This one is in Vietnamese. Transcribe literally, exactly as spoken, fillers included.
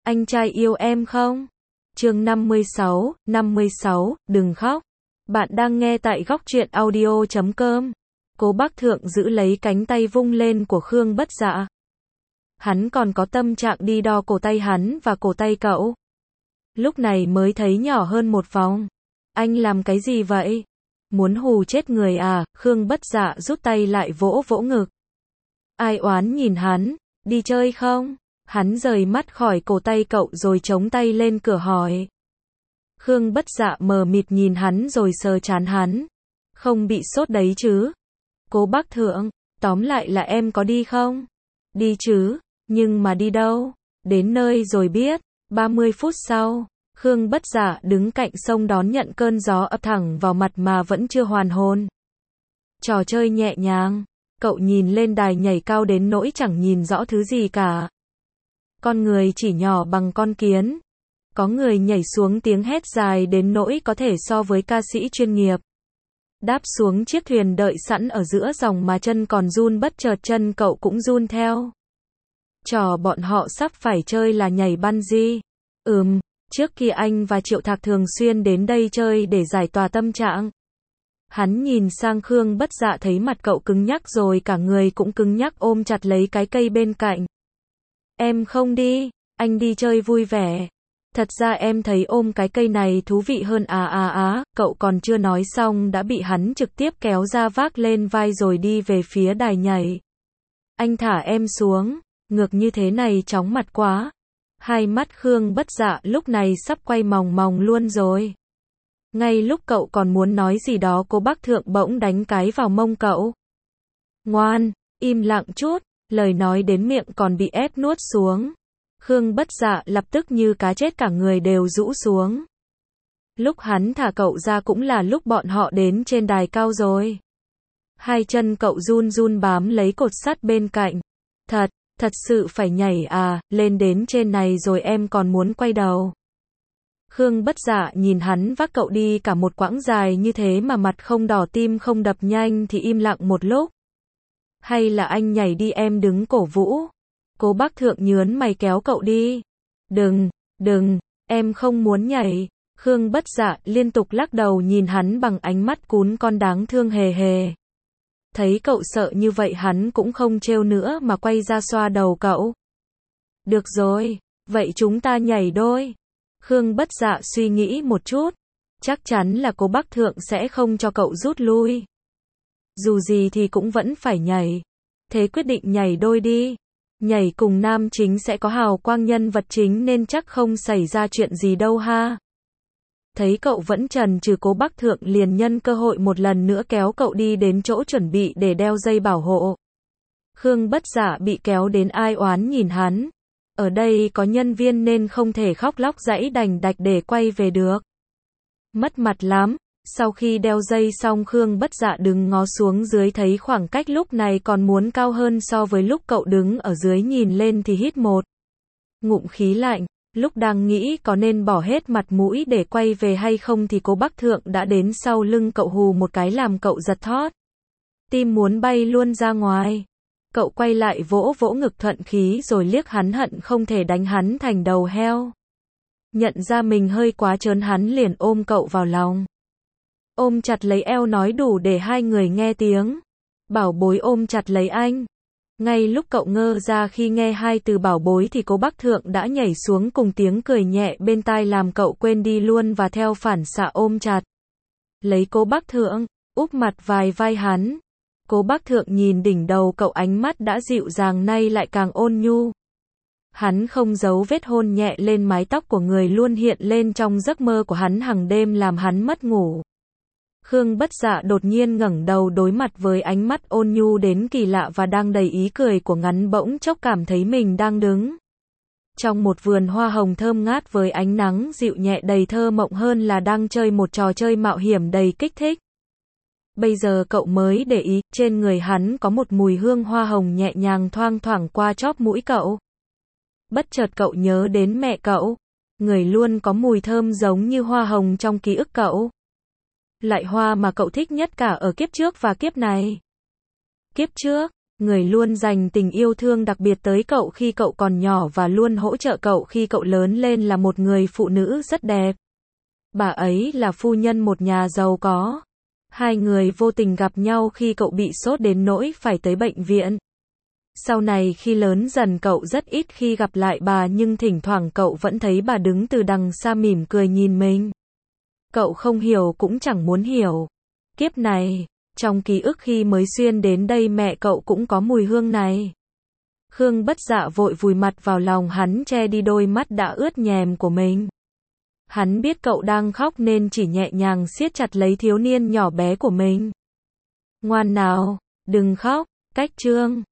Anh trai yêu em không? Chương năm mươi sáu, năm mươi sáu, đừng khóc. Bạn đang nghe tại góc truyện audio chấm com. Cố Bác Thượng giữ lấy cánh tay vung lên của Khương Bất Dạ. Hắn còn có tâm trạng đi đo cổ tay hắn và cổ tay cậu. Lúc này mới thấy nhỏ hơn một vòng. Anh làm cái gì vậy? Muốn hù chết người à? Khương Bất Dạ rút tay lại vỗ vỗ ngực. Ai oán nhìn hắn, đi chơi không? Hắn rời mắt khỏi cổ tay cậu rồi chống tay lên cửa hỏi. Khương Bất Dạ mờ mịt nhìn hắn rồi sờ trán hắn. Không bị sốt đấy chứ? Cố Bác Thượng, tóm lại là em có đi không? Đi chứ, nhưng mà đi đâu? Đến nơi rồi biết. ba mươi phút sau, Khương Bất Dạ đứng cạnh sông đón nhận cơn gió ập thẳng vào mặt mà vẫn chưa hoàn hồn. Trò chơi nhẹ nhàng, cậu nhìn lên đài nhảy cao đến nỗi chẳng nhìn rõ thứ gì cả. Con người chỉ nhỏ bằng con kiến. Có người nhảy xuống tiếng hét dài đến nỗi có thể so với ca sĩ chuyên nghiệp. Đáp xuống chiếc thuyền đợi sẵn ở giữa dòng mà chân còn run bất chợt chân cậu cũng run theo. Trò bọn họ sắp phải chơi là nhảy bungee. Ừm, trước kia anh và Triệu Thạc thường xuyên đến đây chơi để giải tỏa tâm trạng. Hắn nhìn sang Khương Bất Dạ thấy mặt cậu cứng nhắc rồi cả người cũng cứng nhắc ôm chặt lấy cái cây bên cạnh. Em không đi, anh đi chơi vui vẻ. Thật ra em thấy ôm cái cây này thú vị hơn à à á, cậu còn chưa nói xong đã bị hắn trực tiếp kéo ra vác lên vai rồi đi về phía đài nhảy. Anh thả em xuống, ngược như thế này chóng mặt quá. Hai mắt Khương Bất Dạ lúc này sắp quay mòng mòng luôn rồi. Ngay lúc cậu còn muốn nói gì đó Cố Bác Thượng bỗng đánh cái vào mông cậu. Ngoan, im lặng chút, lời nói đến miệng còn bị ép nuốt xuống. Khương Bất Dạ lập tức như cá chết cả người đều rũ xuống. Lúc hắn thả cậu ra cũng là lúc bọn họ đến trên đài cao rồi. Hai chân cậu run run bám lấy cột sắt bên cạnh. Thật, thật sự phải nhảy à, lên đến trên này rồi em còn muốn quay đầu. Khương Bất Dạ nhìn hắn vác cậu đi cả một quãng dài như thế mà mặt không đỏ tim không đập nhanh thì im lặng một lúc. Hay là anh nhảy đi em đứng cổ vũ. Cố Bác Thượng nhớn mày kéo cậu đi. Đừng, đừng, em không muốn nhảy. Khương Bất Dạ liên tục lắc đầu nhìn hắn bằng ánh mắt cún con đáng thương hề hề. Thấy cậu sợ như vậy hắn cũng không trêu nữa mà quay ra xoa đầu cậu. Được rồi, vậy chúng ta nhảy đôi. Khương Bất Dạ suy nghĩ một chút. Chắc chắn là Cố Bác Thượng sẽ không cho cậu rút lui. Dù gì thì cũng vẫn phải nhảy. Thế quyết định nhảy đôi đi. Nhảy cùng nam chính sẽ có hào quang nhân vật chính nên chắc không xảy ra chuyện gì đâu ha. Thấy cậu vẫn chần chừ Cố Bác Thượng liền nhân cơ hội một lần nữa kéo cậu đi đến chỗ chuẩn bị để đeo dây bảo hộ. Khương Bất Dạ bị kéo đến ai oán nhìn hắn. Ở đây có nhân viên nên không thể khóc lóc giãy đành đạch để quay về được. Mất mặt lắm. Sau khi đeo dây xong Khương Bất Dạ đứng ngó xuống dưới thấy khoảng cách lúc này còn muốn cao hơn so với lúc cậu đứng ở dưới nhìn lên thì hít một ngụm khí lạnh. Lúc đang nghĩ có nên bỏ hết mặt mũi để quay về hay không thì Cố Bác Thượng đã đến sau lưng cậu hù một cái làm cậu giật thót. Tim muốn bay luôn ra ngoài. Cậu quay lại vỗ vỗ ngực thuận khí rồi liếc hắn hận không thể đánh hắn thành đầu heo. Nhận ra mình hơi quá trớn hắn liền ôm cậu vào lòng. Ôm chặt lấy eo nói đủ để hai người nghe tiếng. Bảo bối ôm chặt lấy anh. Ngay lúc cậu ngơ ra khi nghe hai từ bảo bối thì Cố Bác Thượng đã nhảy xuống cùng tiếng cười nhẹ bên tai làm cậu quên đi luôn và theo phản xạ ôm chặt lấy Cố Bác Thượng, úp mặt vài vai hắn. Cố Bác Thượng nhìn đỉnh đầu cậu ánh mắt đã dịu dàng nay lại càng ôn nhu. Hắn không giấu vết hôn nhẹ lên mái tóc của người luôn hiện lên trong giấc mơ của hắn hàng đêm làm hắn mất ngủ. Khương Bất Dạ đột nhiên ngẩng đầu đối mặt với ánh mắt ôn nhu đến kỳ lạ và đang đầy ý cười của ngắn bỗng chốc cảm thấy mình đang đứng trong một vườn hoa hồng thơm ngát với ánh nắng dịu nhẹ đầy thơ mộng hơn là đang chơi một trò chơi mạo hiểm đầy kích thích. Bây giờ cậu mới để ý, trên người hắn có một mùi hương hoa hồng nhẹ nhàng thoang thoảng qua chóp mũi cậu. Bất chợt cậu nhớ đến mẹ cậu, người luôn có mùi thơm giống như hoa hồng trong ký ức cậu. Loại hoa mà cậu thích nhất cả ở kiếp trước và kiếp này. Kiếp trước, Người luôn dành tình yêu thương đặc biệt tới cậu khi cậu còn nhỏ và luôn hỗ trợ cậu khi cậu lớn lên là một người phụ nữ rất đẹp. Bà ấy là phu nhân một nhà giàu có. Hai người vô tình gặp nhau khi cậu bị sốt đến nỗi phải tới bệnh viện. Sau này khi lớn dần cậu rất ít khi gặp lại bà nhưng thỉnh thoảng cậu vẫn thấy bà đứng từ đằng xa mỉm cười nhìn mình. Cậu không hiểu cũng chẳng muốn hiểu. Kiếp này, trong ký ức khi mới xuyên đến đây mẹ cậu cũng có mùi hương này. Khương Bất Dạ vội vùi mặt vào lòng hắn che đi đôi mắt đã ướt nhèm của mình. Hắn biết cậu đang khóc nên chỉ nhẹ nhàng siết chặt lấy thiếu niên nhỏ bé của mình. Ngoan nào, đừng khóc, cách chương.